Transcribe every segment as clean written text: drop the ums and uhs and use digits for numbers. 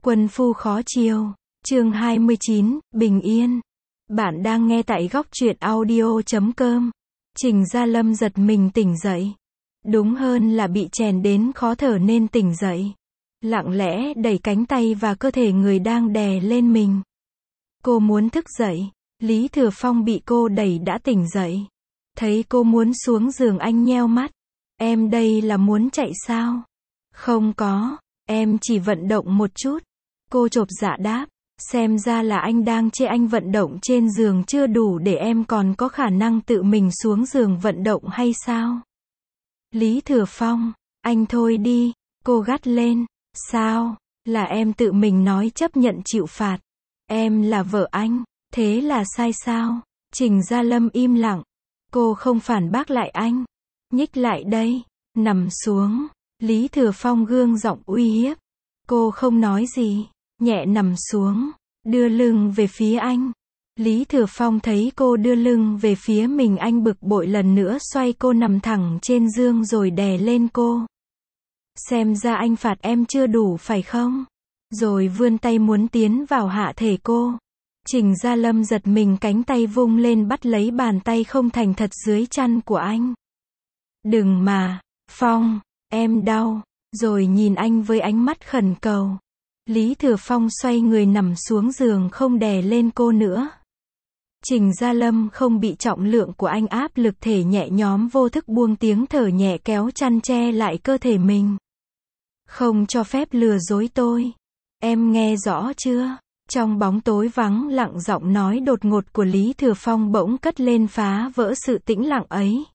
Quân phu khó chiêu. Chương 29, Bình Yên. Bạn đang nghe tại góc truyện audio.com. Trình Gia Lâm giật mình tỉnh dậy. Đúng hơn là bị chèn đến khó thở nên tỉnh dậy. Lặng lẽ đẩy cánh tay và cơ thể người đang đè lên mình. Cô muốn thức dậy. Lý Thừa Phong bị cô đẩy đã tỉnh dậy. Thấy cô muốn xuống giường anh nheo mắt. Em đây là muốn chạy sao? Không có, em chỉ vận động một chút. Cô chộp dạ đáp. Xem ra là anh đang chê anh vận động trên giường chưa đủ để em còn có khả năng tự mình xuống giường vận động hay sao? Lý Thừa Phong, anh thôi đi, cô gắt lên. Sao, là em tự mình nói chấp nhận chịu phạt. Em là vợ anh, thế là sai sao? Trình Gia Lâm im lặng. Cô không phản bác lại anh. Nhích lại đây, nằm xuống. Lý Thừa Phong gương giọng uy hiếp. Cô không nói gì, nhẹ nằm xuống, đưa lưng về phía anh. Lý Thừa Phong thấy cô đưa lưng về phía mình, anh bực bội lần nữa xoay cô nằm thẳng trên giường rồi đè lên cô. Xem ra anh phạt em chưa đủ phải không? Rồi vươn tay muốn tiến vào hạ thể cô. Trình Gia Lâm giật mình, cánh tay vung lên bắt lấy bàn tay không thành thật dưới chăn của anh. Đừng mà, Phong, em đau. Rồi nhìn anh với ánh mắt khẩn cầu. Lý Thừa Phong xoay người nằm xuống giường không đè lên cô nữa. Trình Gia Lâm không bị trọng lượng của anh áp lực, thể nhẹ nhõm vô thức buông tiếng thở nhẹ, kéo chăn che lại cơ thể mình. Không cho phép lừa dối tôi. Em nghe rõ chưa? Trong bóng tối vắng lặng, giọng nói đột ngột của Lý Thừa Phong bỗng cất lên phá vỡ sự tĩnh lặng ấy.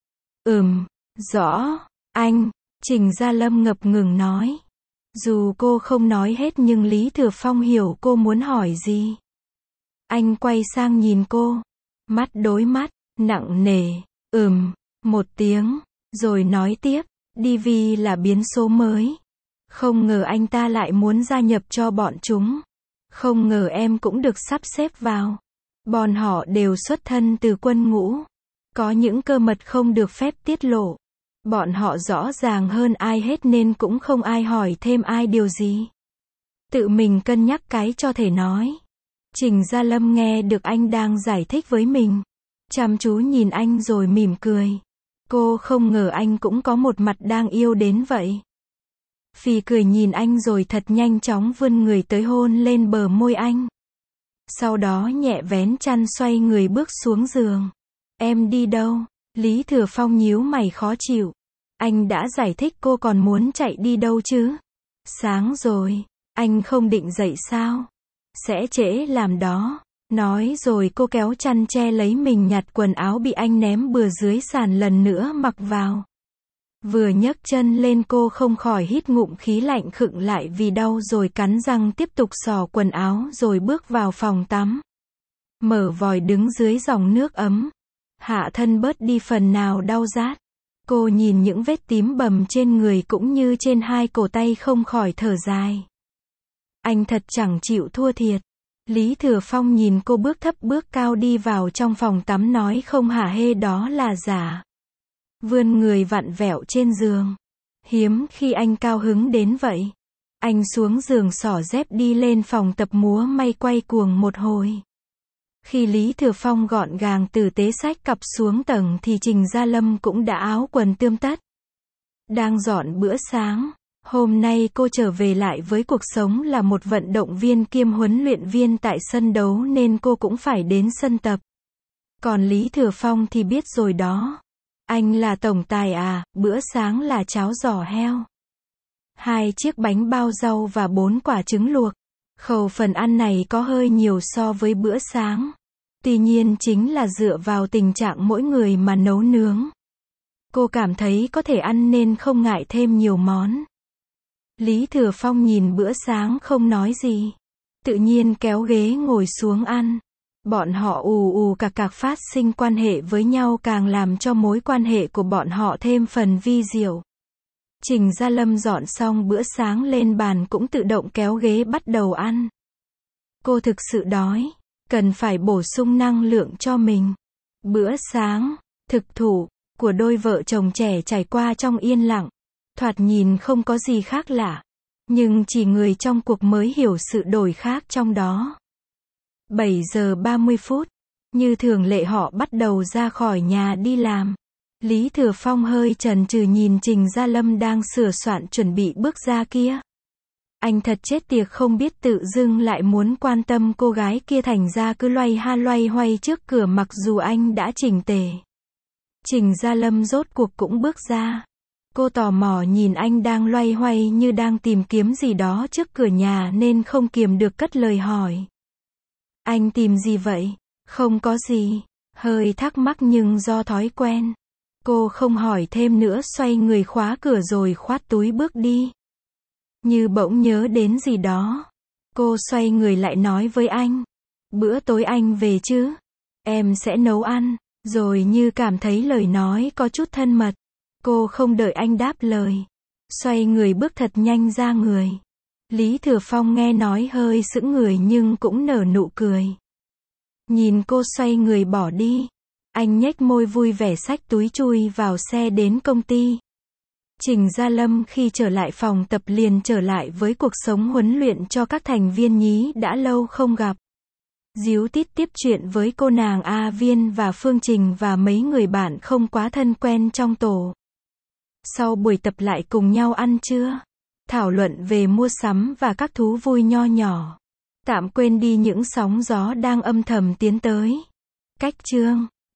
Rõ, anh. Trình Gia Lâm ngập ngừng nói. Dù cô không nói hết nhưng Lý Thừa Phong hiểu cô muốn hỏi gì. Anh quay sang nhìn cô. Mắt đối mắt, nặng nề. Một tiếng. Rồi nói tiếp. DV là biến số mới. Không ngờ anh ta lại muốn gia nhập cho bọn chúng. Không ngờ em cũng được sắp xếp vào. Bọn họ đều xuất thân từ quân ngũ. Có những cơ mật không được phép tiết lộ. Bọn họ rõ ràng hơn ai hết nên cũng không ai hỏi thêm ai điều gì. Tự mình cân nhắc cái cho thể nói. Trình Gia Lâm nghe được anh đang giải thích với mình. Chăm chú nhìn anh rồi mỉm cười. Cô không ngờ anh cũng có một mặt đang yêu đến vậy. Phì cười nhìn anh rồi thật nhanh chóng vươn người tới hôn lên bờ môi anh. Sau đó nhẹ vén chăn xoay người bước xuống giường. Em đi đâu? Lý Thừa Phong nhíu mày khó chịu. Anh đã giải thích, cô còn muốn chạy đi đâu chứ? Sáng rồi, anh không định dậy sao? Sẽ trễ làm đó. Nói rồi cô kéo chăn che lấy mình, nhặt quần áo bị anh ném bừa dưới sàn lần nữa mặc vào. Vừa nhấc chân lên cô không khỏi hít ngụm khí lạnh, khựng lại vì đau rồi cắn răng tiếp tục xỏ quần áo rồi bước vào phòng tắm. Mở vòi đứng dưới dòng nước ấm. Hạ thân bớt đi phần nào đau rát. Cô nhìn những vết tím bầm trên người cũng như trên hai cổ tay không khỏi thở dài. Anh thật chẳng chịu thua thiệt. Lý Thừa Phong nhìn cô bước thấp bước cao đi vào trong phòng tắm nói không hả hê đó là giả. Vươn người vặn vẹo trên giường. Hiếm khi anh cao hứng đến vậy. Anh xuống giường xỏ dép đi lên phòng tập múa may quay cuồng một hồi. Khi Lý Thừa Phong gọn gàng tử tế xách cặp xuống tầng thì Trình Gia Lâm cũng đã áo quần tươm tất. Đang dọn bữa sáng. Hôm nay cô trở về lại với cuộc sống là một vận động viên kiêm huấn luyện viên tại sân đấu nên cô cũng phải đến sân tập. Còn Lý Thừa Phong thì biết rồi đó. Anh là tổng tài à, bữa sáng là cháo giò heo. 2 chiếc bánh bao rau và 4 quả trứng luộc. Khẩu phần ăn này có hơi nhiều so với bữa sáng. Tuy nhiên chính là dựa vào tình trạng mỗi người mà nấu nướng. Cô cảm thấy có thể ăn nên không ngại thêm nhiều món. Lý Thừa Phong nhìn bữa sáng không nói gì. Tự nhiên kéo ghế ngồi xuống ăn. Bọn họ ù cạc cạc phát sinh quan hệ với nhau, càng làm cho mối quan hệ của bọn họ thêm phần vi diệu. Trình Gia Lâm dọn xong bữa sáng lên bàn cũng tự động kéo ghế bắt đầu ăn. Cô thực sự đói. Cần phải bổ sung năng lượng cho mình. Bữa sáng, thực thủ, của đôi vợ chồng trẻ trải qua trong yên lặng. Thoạt nhìn không có gì khác lạ. Nhưng chỉ người trong cuộc mới hiểu sự đổi khác trong đó. 7 giờ 30 phút. Như thường lệ họ bắt đầu ra khỏi nhà đi làm. Lý Thừa Phong hơi chần chừ nhìn Trình Gia Lâm đang sửa soạn chuẩn bị bước ra kia. Anh thật chết tiệt không biết tự dưng lại muốn quan tâm cô gái kia, thành ra cứ loay ha loay hoay trước cửa mặc dù anh đã chỉnh tề. Trình Gia Lâm rốt cuộc cũng bước ra. Cô tò mò nhìn anh đang loay hoay như đang tìm kiếm gì đó trước cửa nhà nên không kiềm được cất lời hỏi. Anh tìm gì vậy? Không có gì. Hơi thắc mắc nhưng do thói quen. Cô không hỏi thêm nữa, xoay người khóa cửa rồi khoát túi bước đi. Như bỗng nhớ đến gì đó. Cô xoay người lại nói với anh. Bữa tối anh về chứ? Em sẽ nấu ăn. Rồi như cảm thấy lời nói có chút thân mật. Cô không đợi anh đáp lời. Xoay người bước thật nhanh ra người. Lý Thừa Phong nghe nói hơi sững người nhưng cũng nở nụ cười. Nhìn cô xoay người bỏ đi. Anh nhếch môi vui vẻ xách túi chui vào xe đến công ty. Trình Gia Lâm khi trở lại phòng tập liền trở lại với cuộc sống huấn luyện cho các thành viên nhí đã lâu không gặp. Díu tít tiếp chuyện với cô nàng A Viên và Phương Trình và mấy người bạn không quá thân quen trong tổ. Sau buổi tập lại cùng nhau ăn trưa, thảo luận về mua sắm và các thú vui nho nhỏ. Tạm quên đi những sóng gió đang âm thầm tiến tới. Cách chương